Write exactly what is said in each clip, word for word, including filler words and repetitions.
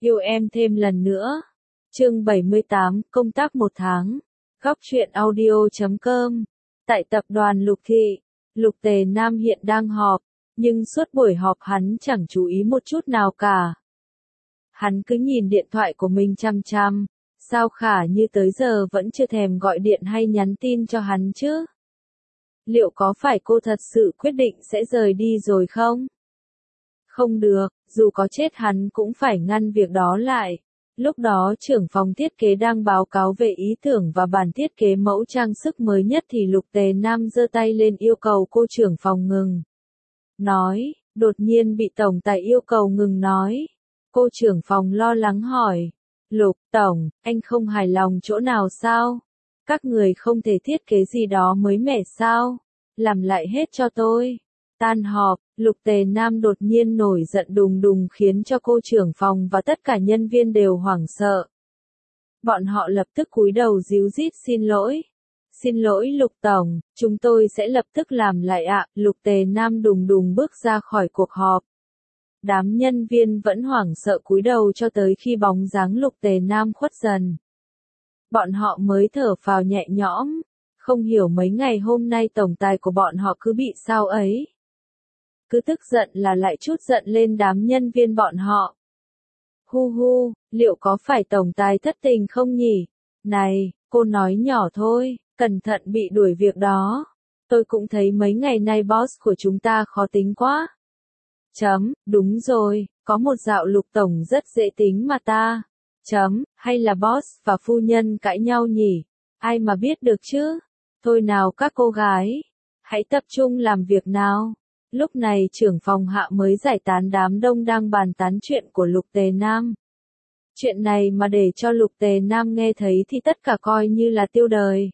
Yêu em thêm lần nữa. Chương bảy mươi tám, công tác một tháng. Góc truyện audio chấm com. Tại tập đoàn Lục Thị, Lục Tề Nam hiện đang họp, nhưng suốt buổi họp hắn chẳng chú ý một chút nào cả. Hắn cứ nhìn điện thoại của mình chăm chăm, sao Khả Như tới giờ vẫn chưa thèm gọi điện hay nhắn tin cho hắn chứ? Liệu có phải cô thật sự quyết định sẽ rời đi rồi không? Không được, dù có chết hắn cũng phải ngăn việc đó lại. Lúc đó trưởng phòng thiết kế đang báo cáo về ý tưởng và bản thiết kế mẫu trang sức mới nhất thì Lục Tề Nam giơ tay lên yêu cầu cô trưởng phòng ngừng. Nói, đột nhiên bị tổng tài yêu cầu ngừng nói. Cô trưởng phòng lo lắng hỏi, Lục tổng, anh không hài lòng chỗ nào sao? Các người không thể thiết kế gì đó mới mẻ sao? Làm lại hết cho tôi. Tan họp, Lục Tề Nam đột nhiên nổi giận đùng đùng khiến cho cô trưởng phòng và tất cả nhân viên đều hoảng sợ. Bọn họ lập tức cúi đầu díu dít xin lỗi. Xin lỗi Lục tổng, chúng tôi sẽ lập tức làm lại ạ. Lục Tề Nam đùng đùng bước ra khỏi cuộc họp. Đám nhân viên vẫn hoảng sợ cúi đầu cho tới khi bóng dáng Lục Tề Nam khuất dần. Bọn họ mới thở phào nhẹ nhõm, không hiểu mấy ngày hôm nay tổng tài của bọn họ cứ bị sao ấy. Cứ tức giận là lại chút giận lên đám nhân viên bọn họ. Hu hu, liệu có phải tổng tài thất tình không nhỉ? Này, cô nói nhỏ thôi, cẩn thận bị đuổi việc đó. Tôi cũng thấy mấy ngày nay boss của chúng ta khó tính quá. Chấm, đúng rồi, có một dạo Lục tổng rất dễ tính mà ta. Chấm, hay là boss và phu nhân cãi nhau nhỉ? Ai mà biết được chứ? Thôi nào các cô gái, hãy tập trung làm việc nào. Lúc này trưởng phòng Hạ mới giải tán đám đông đang bàn tán chuyện của Lục Tề Nam. Chuyện này mà để cho Lục Tề Nam nghe thấy thì tất cả coi như là tiêu đời.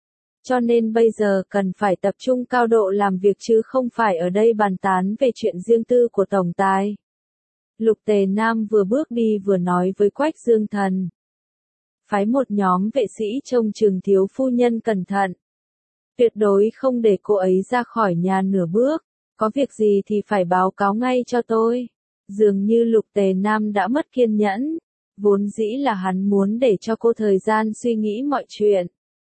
Cho nên bây giờ cần phải tập trung cao độ làm việc chứ không phải ở đây bàn tán về chuyện riêng tư của tổng tài. Lục Tề Nam vừa bước đi vừa nói với Quách Dương Thần. Phái một nhóm vệ sĩ trông chừng thiếu phu nhân cẩn thận. Tuyệt đối không để cô ấy ra khỏi nhà nửa bước. Có việc gì thì phải báo cáo ngay cho tôi. Dường như Lục Tề Nam đã mất kiên nhẫn. Vốn dĩ là hắn muốn để cho cô thời gian suy nghĩ mọi chuyện.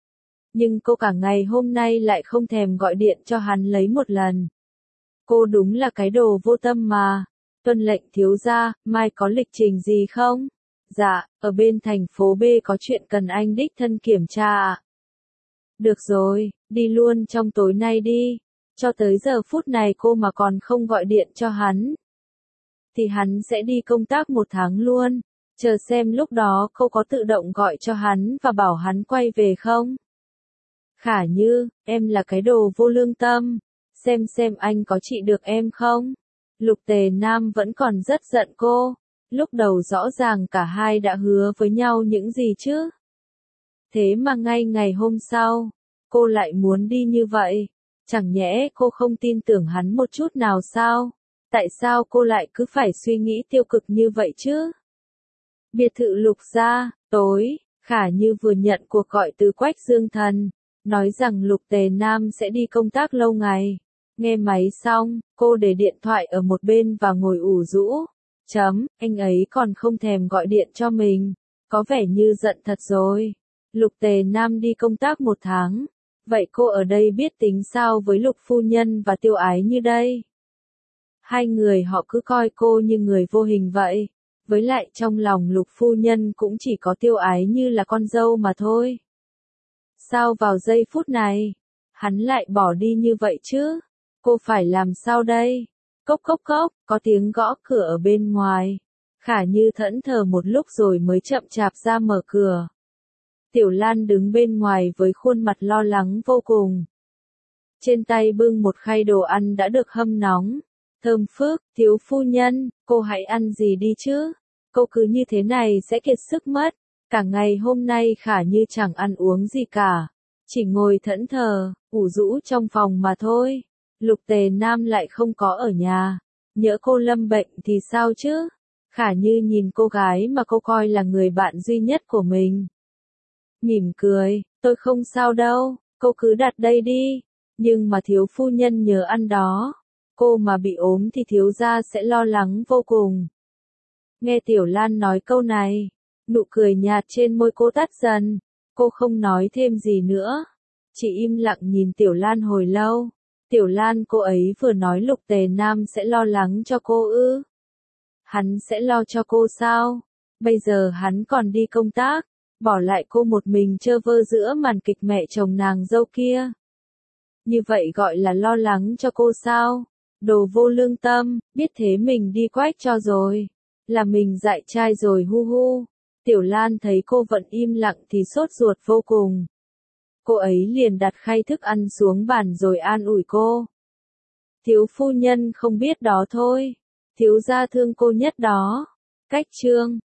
Nhưng cô cả ngày hôm nay lại không thèm gọi điện cho hắn lấy một lần. Cô đúng là cái đồ vô tâm mà. Tuân lệnh thiếu gia, mai có lịch trình gì không? Dạ, ở bên thành phố B có chuyện cần anh đích thân kiểm tra ạ. Được rồi, đi luôn trong tối nay đi. Cho tới giờ phút này cô mà còn không gọi điện cho hắn. Thì hắn sẽ đi công tác một tháng luôn. Chờ xem lúc đó cô có tự động gọi cho hắn và bảo hắn quay về không? Khả Như, em là cái đồ vô lương tâm. Xem xem anh có trị được em không? Lục Tề Nam vẫn còn rất giận cô. Lúc đầu rõ ràng cả hai đã hứa với nhau những gì chứ. Thế mà ngay ngày hôm sau, cô lại muốn đi như vậy. Chẳng nhẽ cô không tin tưởng hắn một chút nào sao? Tại sao cô lại cứ phải suy nghĩ tiêu cực như vậy chứ? Biệt thự Lục gia, tối, Khả Như vừa nhận cuộc gọi từ Quách Dương Thần, nói rằng Lục Tề Nam sẽ đi công tác lâu ngày. Nghe máy xong, cô để điện thoại ở một bên và ngồi ủ rũ. Chấm, anh ấy còn không thèm gọi điện cho mình. Có vẻ như giận thật rồi. Lục Tề Nam đi công tác một tháng. Vậy cô ở đây biết tính sao với Lục phu nhân và Tiêu Ái Như đây? Hai người họ cứ coi cô như người vô hình vậy. Với lại trong lòng Lục phu nhân cũng chỉ có Tiêu Ái Như là con dâu mà thôi. Sao vào giây phút này, hắn lại bỏ đi như vậy chứ? Cô phải làm sao đây? Cốc cốc cốc, có tiếng gõ cửa ở bên ngoài. Khả Như thẫn thờ một lúc rồi mới chậm chạp ra mở cửa. Tiểu Lan đứng bên ngoài với khuôn mặt lo lắng vô cùng. Trên tay bưng một khay đồ ăn đã được hâm nóng. Thơm phức, thiếu phu nhân, cô hãy ăn gì đi chứ? Cô cứ như thế này sẽ kiệt sức mất. Cả ngày hôm nay Khả Như chẳng ăn uống gì cả. Chỉ ngồi thẫn thờ, ủ rũ trong phòng mà thôi. Lục Tề Nam lại không có ở nhà. Nhỡ cô lâm bệnh thì sao chứ? Khả Như nhìn cô gái mà cô coi là người bạn duy nhất của mình. Mỉm cười, tôi không sao đâu, cô cứ đặt đây đi. Nhưng mà thiếu phu nhân nhớ ăn đó. Cô mà bị ốm thì thiếu gia sẽ lo lắng vô cùng. Nghe Tiểu Lan nói câu này, nụ cười nhạt trên môi cô tắt dần, cô không nói thêm gì nữa, chỉ im lặng nhìn Tiểu Lan hồi lâu. Tiểu Lan, cô ấy vừa nói Lục Tề Nam sẽ lo lắng cho cô ư? Hắn sẽ lo cho cô sao? Bây giờ hắn còn đi công tác, bỏ lại cô một mình trơ vơ giữa màn kịch mẹ chồng nàng dâu kia. Như vậy gọi là lo lắng cho cô sao? Đồ vô lương tâm, biết thế mình đi quách cho rồi. Là mình dại trai rồi hu hu. Tiểu Lan thấy cô vẫn im lặng thì sốt ruột vô cùng. Cô ấy liền đặt khay thức ăn xuống bàn rồi an ủi cô. Thiếu phu nhân không biết đó thôi. Thiếu gia thương cô nhất đó. Cách chương